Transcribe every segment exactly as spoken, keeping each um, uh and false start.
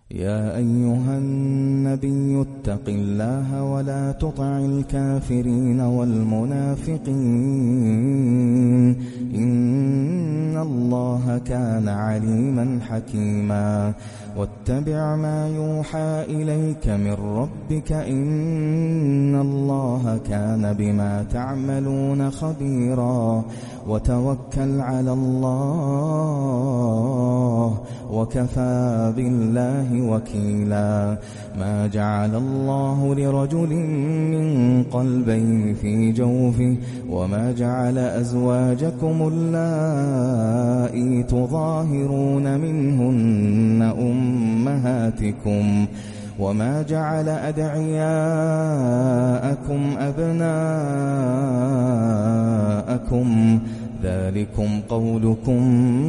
يا أيها النبي اتق الله ولا تطع الكافرين والمنافقين إن الله كان عليما حكيما واتبع ما يوحى إليك من ربك إن الله كان بما تعملون خبيرا وتوكل على الله وكفى بالله وكيلا ما جعل الله لرجل من قلبين في جوفه وما جعل أزواجكم اللائي تظاهرون منهن أمهاتكم وما جعل أدعياءكم أبناءكم ذلكم قولكم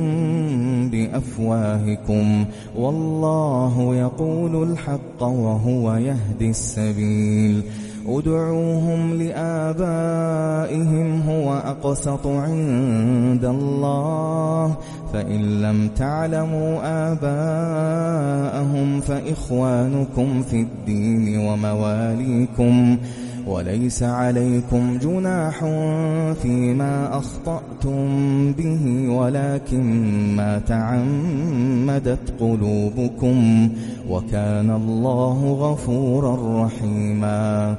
بأفواهكم والله يقول الحق وهو يهدي السبيل ادعوهم لآبائهم هو أقسط عند الله فإن لم تعلموا آباءهم فإخوانكم في الدين ومواليكم وليس عليكم جناح فيما أخطأتم به ولكن ما تعمدت قلوبكم وكان الله غفورا رحيما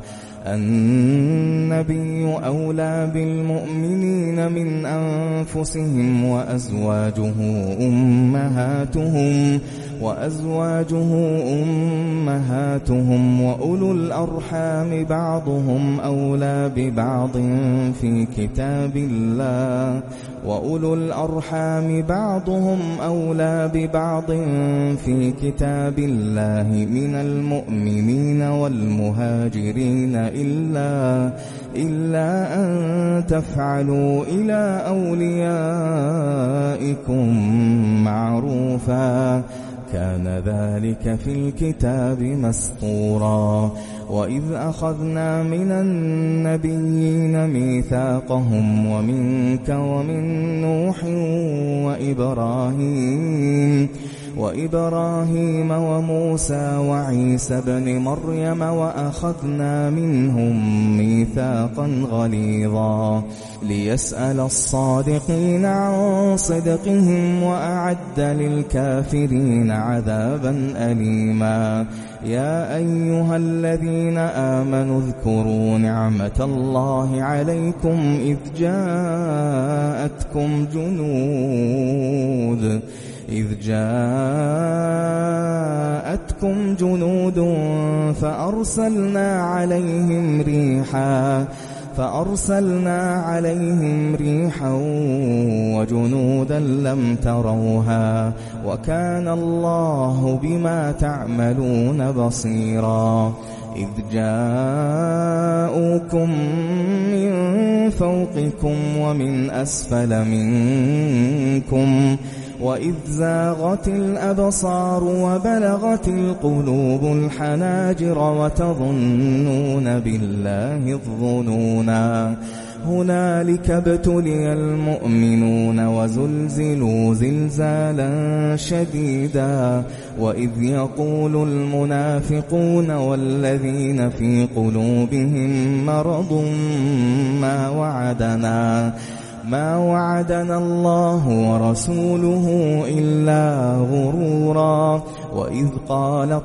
النبي أولى بالمؤمنين من أنفسهم وأزواجه أمهاتهم وأزواجه أمهاتهم وأولو الأرحام بعضهم أولى ببعض في كتاب الله وأولو الأرحام بعضهم أولى ببعض في كتاب الله من المؤمنين والمهاجرين إلا إلا أن تفعلوا إلى أوليائكم معروفا كان ذلك في الكتاب مسطورا وإذ أخذنا من النبيين ميثاقهم ومنك ومن نوح وإبراهيم وإبراهيم وموسى وعيسى بن مريم وأخذنا منهم ميثاقا غليظا ليسأل الصادقين عن صدقهم وأعد للكافرين عذابا أليما يا أيها الذين آمنوا اذكروا نعمة الله عليكم إذ جاءتكم جنود إذ جاءتكم جنود فأرسلنا عليهم ريحا فأرسلنا عليهم ريحا وجنودا لم تروها وكان الله بما تعملون بصيرا إذ جاءوكم من فوقكم ومن أسفل منكم وإذ زاغت الأبصار وبلغت القلوب الحناجر وتظنون بالله الظنونا هنالك ابتلي المؤمنون وزلزلوا زلزالا شديدا وإذ يقول المنافقون والذين في قلوبهم مرض ما وعدنا ما وعدنا الله ورسوله إلا غرورا وإذ قالت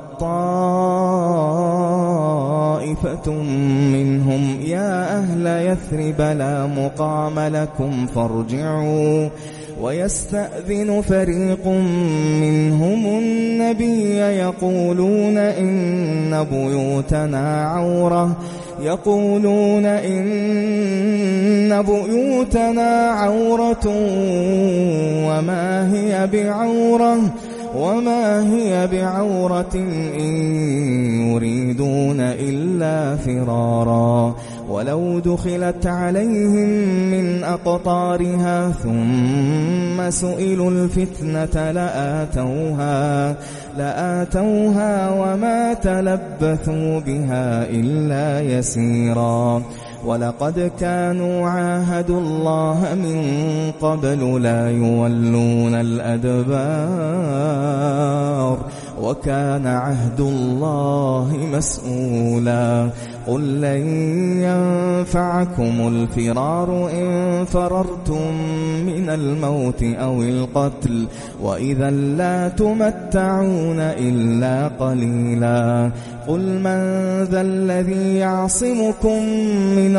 طائفة منهم يا أهل يثرب لا مقام لكم فارجعوا ويستأذن فريق منهم النبي يقولون إن بيوتنا عورة يقولون إن بيوتنا عورة وما هي بعورة وما هي بعورة إن يريدون إلا فرارا ولو دخلت عليهم من أقطارها ثم سئلوا الفتنة لآتوها لآتوها وما تلبثوا بها إلا يسيرا ولقد كانوا عاهدوا الله من قبل لا يولون الأدبار وكان عهد الله مسؤولا قل لن ينفعكم الفرار إن فررتم من الموت أو القتل وإذا لا تمتعون إلا قليلا قل من ذا الذي يعصمكم من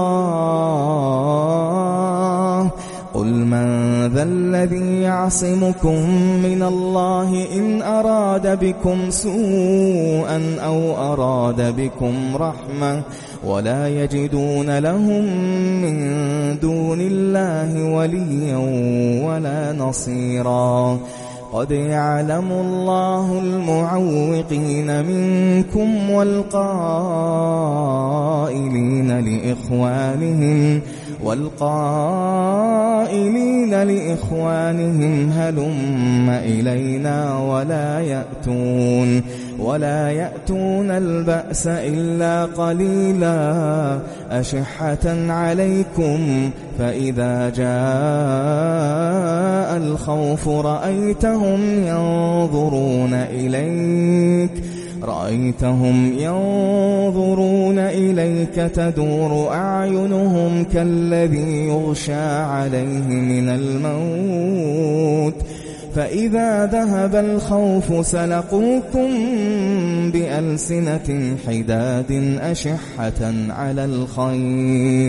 الله قل من ذا الذي يعصمكم من الله إن أراد بكم سوءا أو أراد بكم رحمة ولا يجدون لهم من دون الله وليا ولا نصيرا قد يعلم الله المعوقين منكم والقائلين لإخوانهم والقائلين لإخوانهم هلم إلينا ولا يأتون ولا يأتون البأس إلا قليلا أشحة عليكم فإذا جاء الخوف رأيتهم ينظرون إليك رأيتهم ينظرون إليك تدور أعينهم كالذي يغشى عليه من الموت فإذا ذهب الخوف سلقوكم بألسنة حداد أشحة على الخير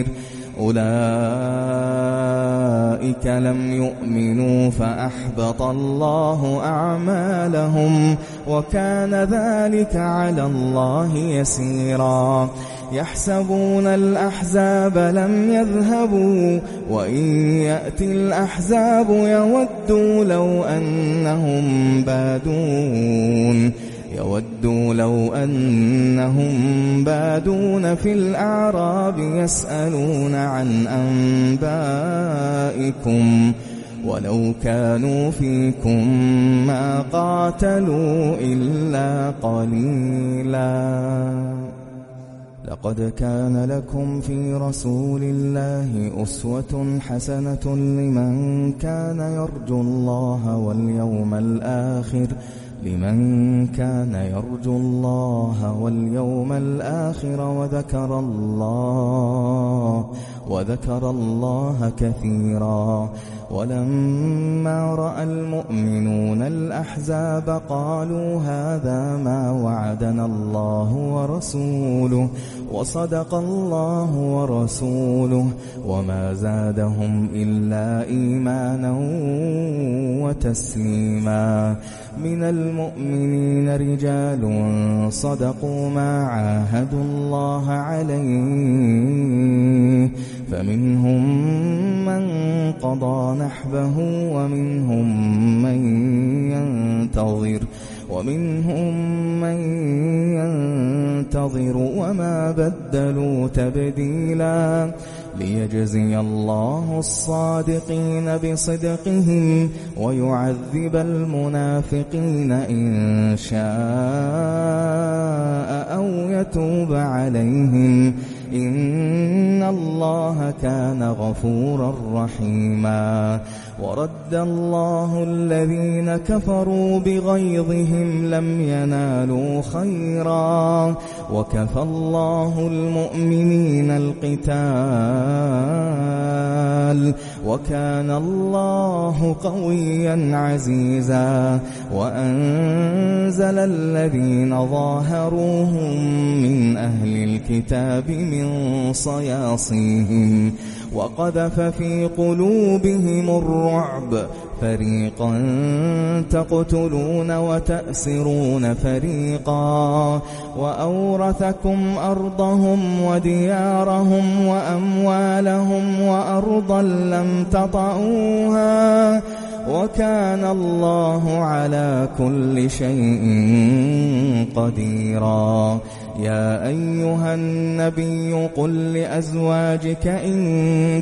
أولئك لم يؤمنوا فأحبط الله أعمالهم وكان ذلك على الله يسيرا يحسبون الأحزاب لم يذهبوا وإن يأتي الأحزاب يودوا لو أنهم بادون يودوا لو أنهم بادون في الأعراب يسألون عن أنبائكم ولو كانوا فيكم ما قاتلوا إلا قليلا لقد كان لكم في رسول الله أسوة حسنة لمن كان يرجو الله واليوم الآخر لمن كان يرجو الله واليوم الآخر وذكر الله وذكر الله كثيرا ولما رأى المؤمنون الأحزاب قالوا هذا ما وعدنا الله ورسوله وصدق الله ورسوله وما زادهم إلا إيمانا وتسليما من المؤمنين رجال صدقوا ما عاهدوا الله عليه فمنهم من قضى نحبه ومنهم من ينتظر ومنهم من ينتظر وما بدلوا تبديلا ليجزي الله الصادقين بصدقهم ويعذب المنافقين إن شاء أو يتوب عليهم إن الله كان غفورا رحيما ورد الله الذين كفروا بغيظهم لم ينالوا خيرا وكفى الله المؤمنين القتال وكان الله قويا عزيزا وأنزل الذين ظاهروهم من أهل الكتاب من صياصيهم وقذف في قلوبهم الرعب فريقا تقتلون وتأسرون فريقا وأورثكم أرضهم وديارهم وأموالهم وأرضا لم تطئوها وكان الله على كل شيء قديرا يا أيها النبي قل لأزواجك إن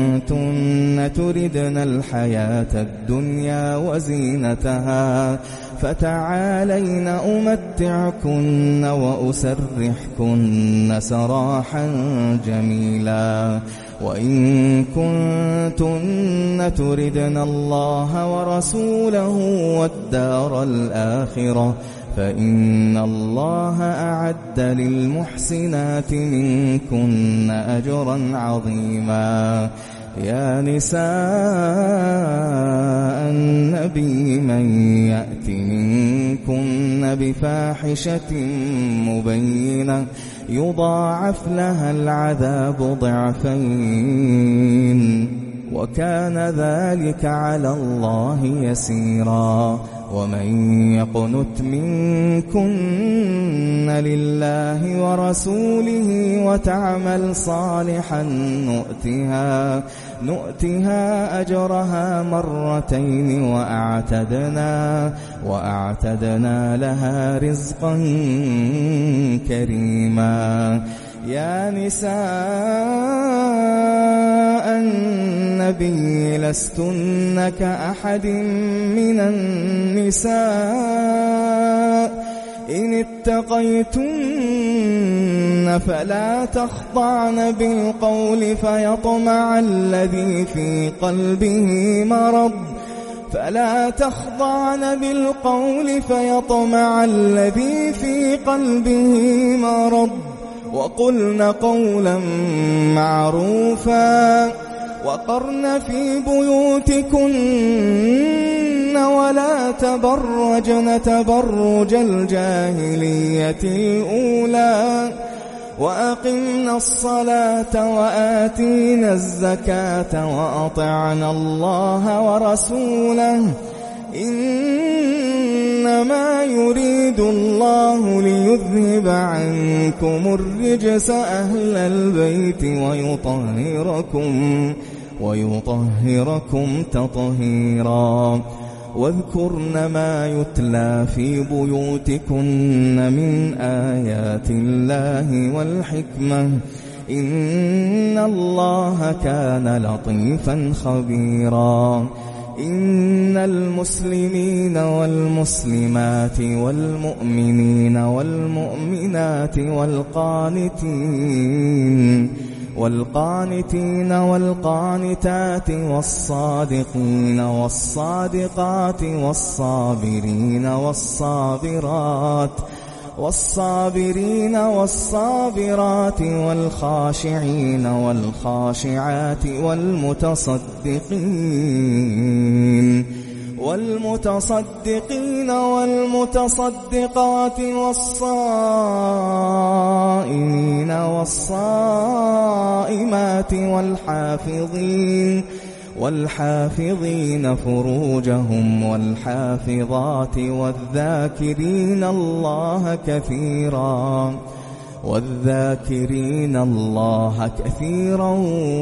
كنتن تردن الحياة الدنيا وزينتها فتعالين أمتعكن وأسرحكن سراحا جميلا وإن كنتن تردن الله ورسوله والدار الآخرة فإن الله أعد للمحسنات منكن أجرا عظيما يا نساء النبي من يأت منكن بفاحشة مبينة يضاعف لها العذاب ضعفين وكان ذلك على الله يسيرا ومن يقنت منكن لله ورسوله وتعمل صالحا نؤتها نؤتها أجرها مرتين وأعتدنا وأعتدنا لها رزقا كريما يا نساء النبي لستن كأحد من النساء إن اتقيتن فلا تخضعن بالقول فيطمع الذي في قلبه مرض فلا تخضعن بالقول فيطمع الذي في قلبه مرض وقلن قولا معروفا وقرن في بيوتكن ولا تبرجن تبرج الجاهلية الأولى وأقمنا الصلاة وآتينا الزكاة وأطعنا الله ورسوله إنما يريد الله ليذهب عنكم الرجس أهل البيت ويطهركم ويطهركم تطهيرا واذكرن ما يتلى في بيوتكن من آيات الله والحكمة إن الله كان لطيفا خبيرا إن المسلمين والمسلمات والمؤمنين والمؤمنات والقانتين والقانتين والقانتات والصادقين والصادقات والصابرين والصابرات والصابرين والصابرات والخاشعين والخاشعات والمتصدقين والمتصدقين والمتصدقات والصائمين والصائمات والحافظين والحافظين فروجهم والحافظات والذاكرين الله كثيرا والذاكرين الله كثيرا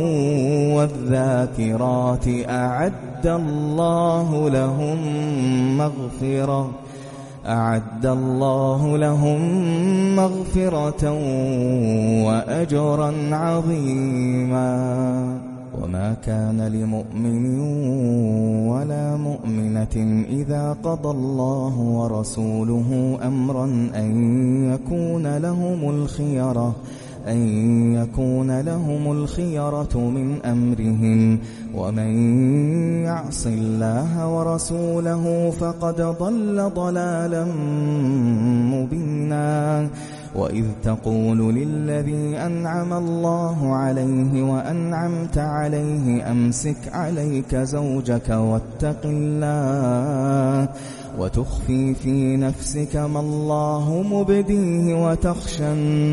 والذاكرات أعد الله لهم مغفرة أعد الله لهم مغفرة وأجرا عظيما وما كان لمؤمن ولا مؤمنة إذا قضى الله ورسوله أمرا أن يكون لهم الخيرة أن يكون لهم الخيرة من أمرهم ومن يعص الله ورسوله فقد ضل ضلالا مبينا وإذ تقول للذي أنعم الله عليه وأنعمت عليه أمسك عليك زوجك واتق الله وتخفي في نفسك ما الله مبديه وتخشى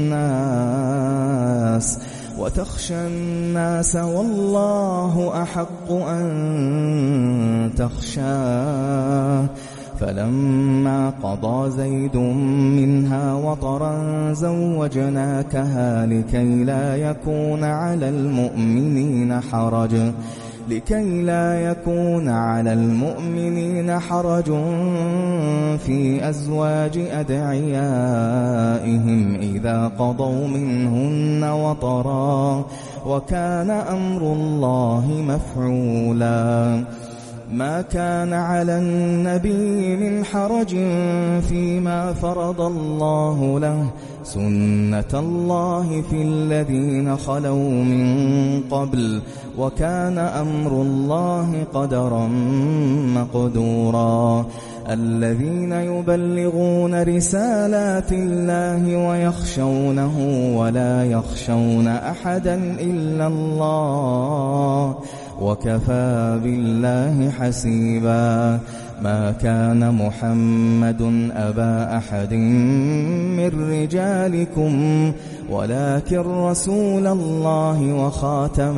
الناس وتخشى الناس والله أحق أن تخشاه فلما قضى زيد منها وطرا زوجناكها لكي لا يكون على المؤمنين حرج لكي لا يكون على المؤمنين حرج في أزواج أدعيائهم إذا قضوا منهن وطرا وكان أمر الله مفعولا ما كان على النبي من حرج فيما فرض الله له سنة الله في الذين خلوا من قبل وكان أمر الله قدرا مقدورا الذين يبلغون رسالات الله ويخشونه ولا يخشون أحدا إلا الله وكفى بالله حسيبا ما كان محمد أبا أحد من رجالكم ولكن رسول الله وخاتم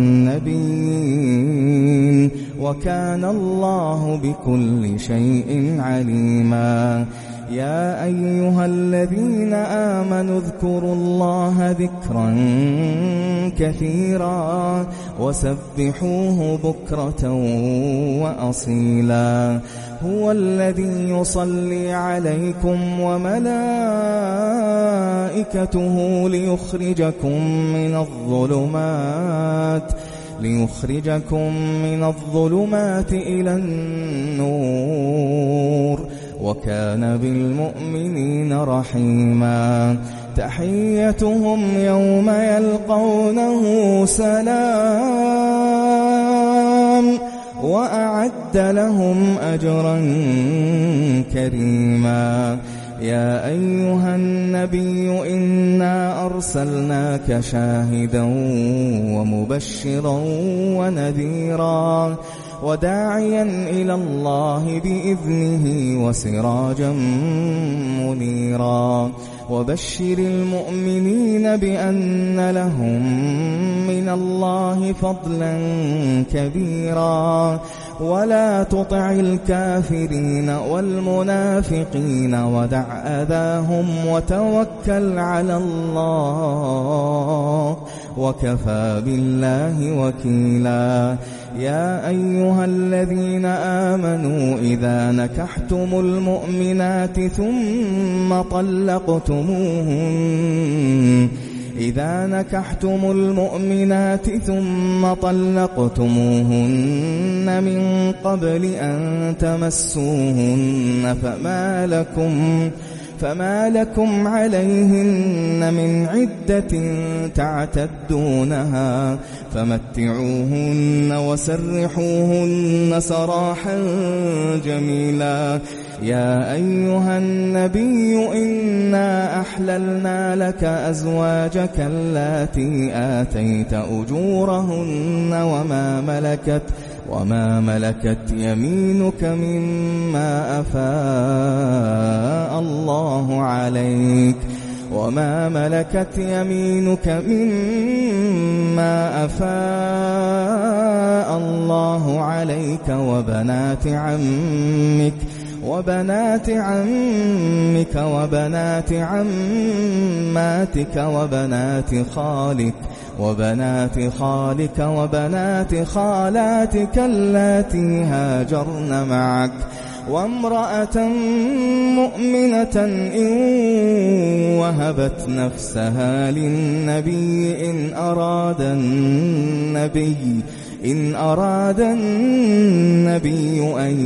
النبيين وكان الله بكل شيء عليما يا أيها الذين آمنوا اذكروا الله ذكرا كثيرا وسبحوه بكرة وأصيلا هو الذي يصلي عليكم وملائكته ليخرجكم من الظلمات ليخرجكم من الظلمات إلى النور وكان بالمؤمنين رحيما تحيتهم يوم يلقونه سلام وأعد لهم أجرا كريما يا أيها النبي إنا أرسلناك شاهدا ومبشرا ونذيرا وداعيا إلى الله بإذنه وسراجا منيرا وبشر المؤمنين بأن لهم من الله فضلا كبيرا ولا تطع الكافرين والمنافقين ودع أذاهم وتوكل على الله وكفى بالله وكيلا يا أيها الذين آمنوا إذا نكحتم المؤمنات ثم طلقتموهن إذا نكحتم المؤمنات ثم طلقتموهن من قبل أن تمسوهن فما لكم فما لكم عليهن من عدة تعتدونها فمتعوهن وسرحوهن سراحا جميلا يا أيها النبي إنا أحللنا لك أزواجك اللاتي آتيت أجورهن وما ملكت وما ملكت يمينك مما أفاء الله عليك وما ملكت يمينك مما أفاء الله عليك وبنات عمك وبنات عمك وبنات عماتك وبنات خالك وبنات خالك وبنات خالاتك اللاتي هاجرن معك وامرأة مؤمنة إن وهبت نفسها للنبي إن أراد النبي إن أراد النبي أن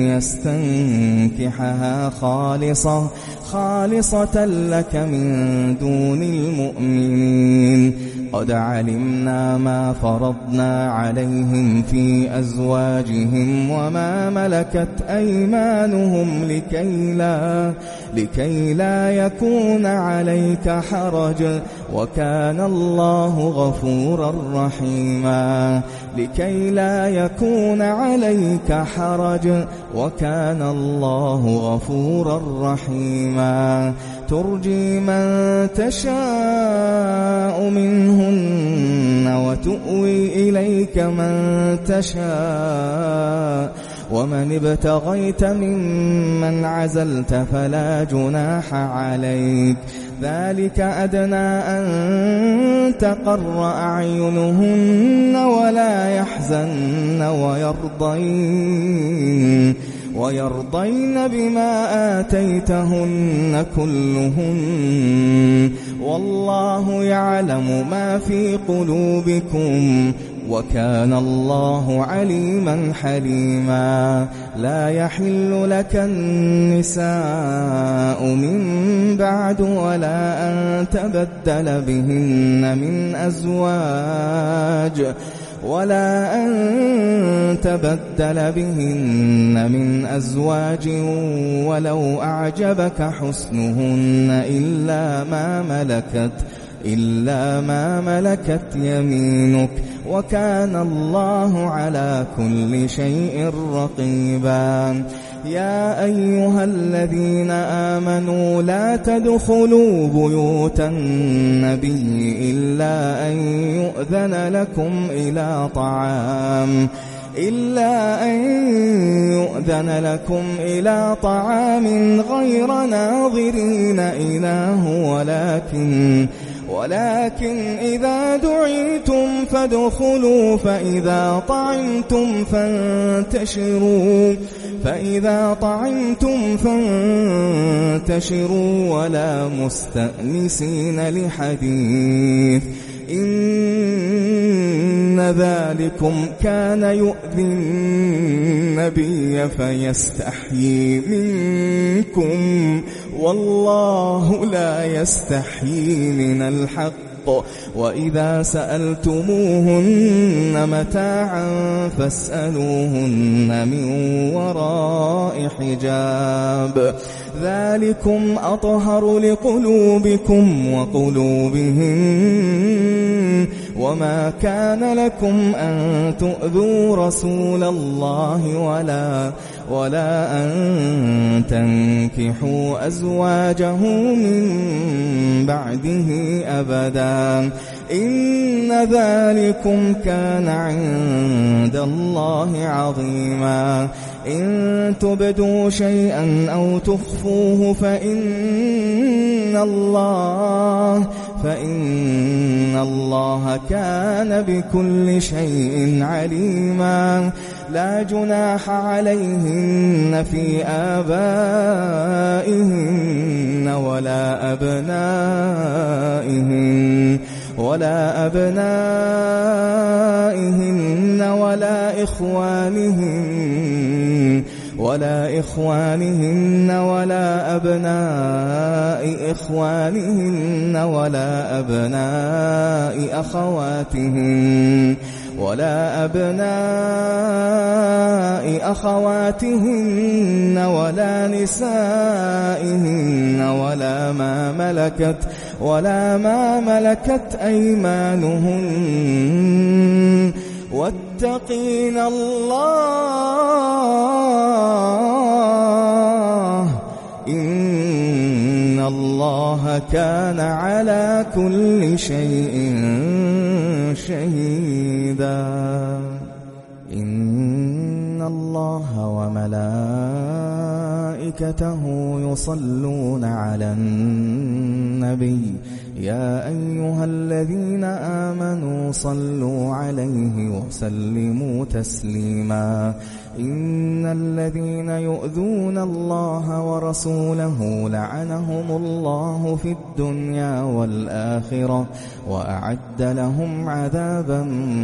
يستنكحها خالصة خالصة لك من دون المؤمنين قد علمنا ما فرضنا عليهم في أزواجهم وما ملكت أيمانهم لكي لا, لكي لا يكون عليك حرج وكان الله غفورا رحيما لكي لا يكون عليك حرج وكان الله غفورا رحيما ترجي من تشاء منهن وتؤوي إليك من تشاء ومن ابتغيت ممن عزلت فلا جناح عليك ذلك أدنى أن تقر أعينهن ولا يحزن ويرضين ويرضين بما آتيتهن كلهن والله يعلم ما في قلوبكم وكان الله عليما حليما لا يحل لك النساء من بعد ولا أن تبدل بهن من أزواج ولا أن تبدل بهن من أزواج ولو أعجبك حسنهن إلا ما ملكت إلا ما ملكت يمينك وكان الله على كل شيء رقيبا يا أيها الذين آمنوا لا تدخلوا بيوت النبي إلا أن يؤذن لكم إلى طعام إلا أن يؤذن لكم إلى طعام غير ناظرين إناه ولكن ولكن إذا دعيتم فادخلوا فإذا طعمتم فانتشروا فإذا طعمتم فانتشروا ولا مستأنسين لحديث إن ذلكم كان يؤذي النبي فيستحيي منكم والله لا يستحيي من الحق وإذا سألتموهن متاعا فاسألوهن من وراء حجاب ذلكم أطهر لقلوبكم وقلوبهم وما كان لكم أن تؤذوا رسول الله ولا ولا أن تنكحوا أزواجه من بعده أبدا إن ذلكم كان عند الله عظيما إن تبدوا شيئا أو تخفوه فإن الله فإن الله كان بكل شيء عليما لا جناح عليهن في آبائهن ولا أبنائهن ولا أبنائهن ولا إخوانهن ولا إخوانهن ولا أبناء إخوانهن ولا أبناء أخواتهن ولا أبناء أخواتهن ولا نسائهن ولا ما ملكت ولا ما ملكت أيمانهن واتقين الله إن الله كان على كل شيء شهيدا إن الله وملائكته يصلون على النبي يا أيها الذين آمنوا صلوا عليه وسلموا تسليما إن الذين يؤذون الله ورسوله لعنهم الله في الدنيا والآخرة وأعد لهم عذابا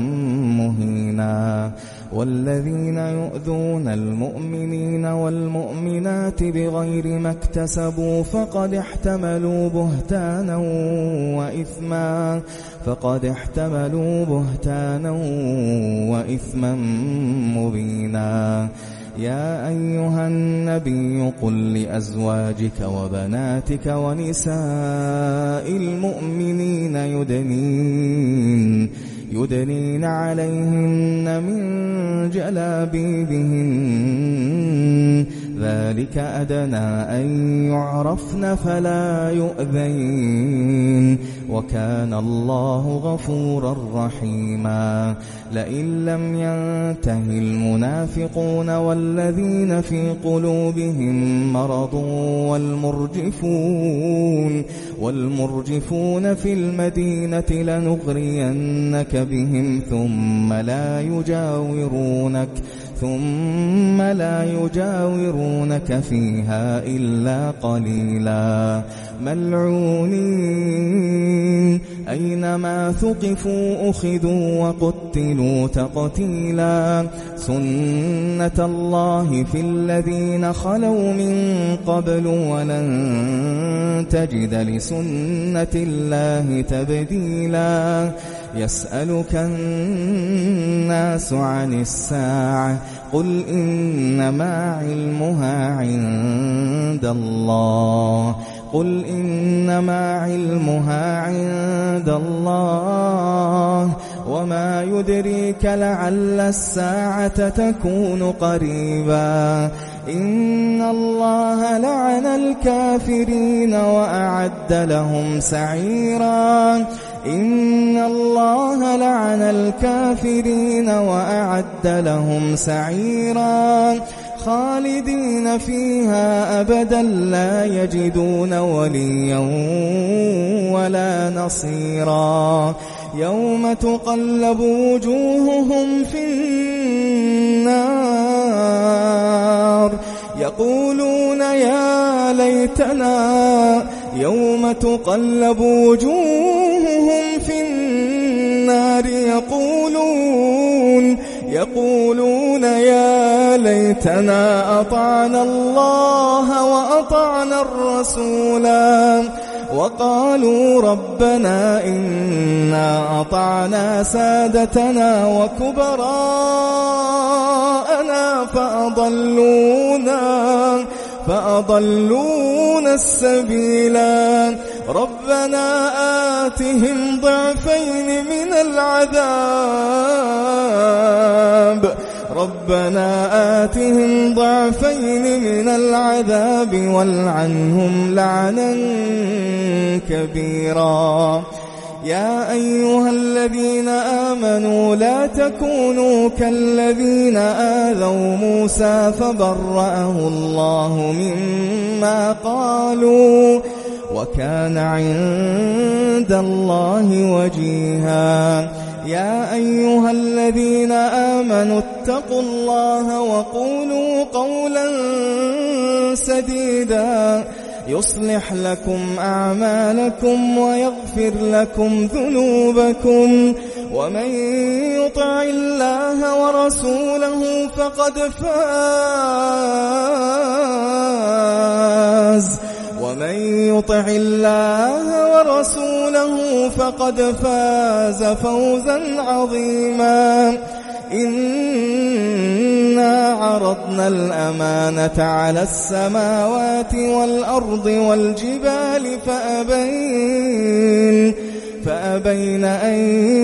مهينا والذين يؤذون المؤمنين والمؤمنات بغير ما اكتسبوا فقد احتملوا بهتانا وإثما فقد احتملوا بهتانا وإثما مبينا يا أيها النبي قل لأزواجك وبناتك ونساء المؤمنين يدنين يدنين عليهن من جلابيبهن ذلك أدنى أن يعرفن فلا يؤذين وكان الله غفورا رحيما لئن لم ينته المنافقون والذين في قلوبهم مرض والمرجفون والمرجفون في المدينة لنغرينك بهم ثم لا يجاورونك ثم لا يجاورونك فيها إلا قليلا ملعونين أينما ثقفوا أخذوا وقتلوا تقتيلا سنة الله في الذين خلوا من قبل ولن تجد لسنة الله تبديلا يسألك الناس عن الساعة قل إنما علمها عند الله قل إنما علمها عند الله وما يدريك لعل الساعة تكون قريبا إن الله لعن الكافرين وأعد لهم سعيرا إن الله لعن الكافرين وأعد لهم سعيرا خالدين فيها أبدا لا يجدون وليا ولا نصيرا يوم تقلب وجوههم في النار يقولون يا ليتنا يوم تقلب وجوههم في النار يقولون يقولون يا ليتنا أطعنا الله وأطعنا الرسولا وقالوا ربنا إنا أطعنا سادتنا وكبراءنا فأضلونا فأضلونا السبيلا ربنا آتهم ضعفين من العذاب ربنا آتهم ضعفين من العذاب والعنهم لعنا كبيرا يا أيها الذين آمنوا لا تكونوا كالذين آذوا موسى فبرأه الله مما قالوا وكان عند الله وجيها يا أيها الذين آمنوا اتقوا الله وقولوا قولا سديدا يصلح لكم أعمالكم ويغفر لكم ذنوبكم ومن يطع الله ورسوله فقد فاز ومن يطع الله ورسوله فقد فاز فوزا عظيما إنا عرضنا الأمانة على السماوات والأرض والجبال فأبين فأبين أن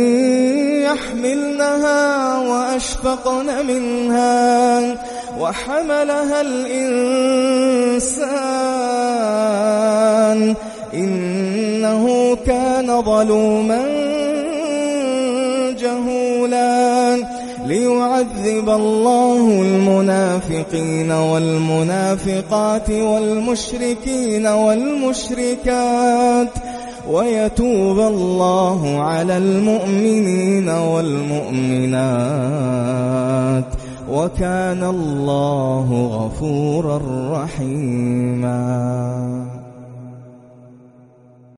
يحملنها وأشفقن منها وحملها الإنسان إنه كان ظلوما جهولا ليعذب الله المنافقين والمنافقات والمشركين والمشركات ويتوب الله على المؤمنين والمؤمنات وكان الله غفورا رحيما.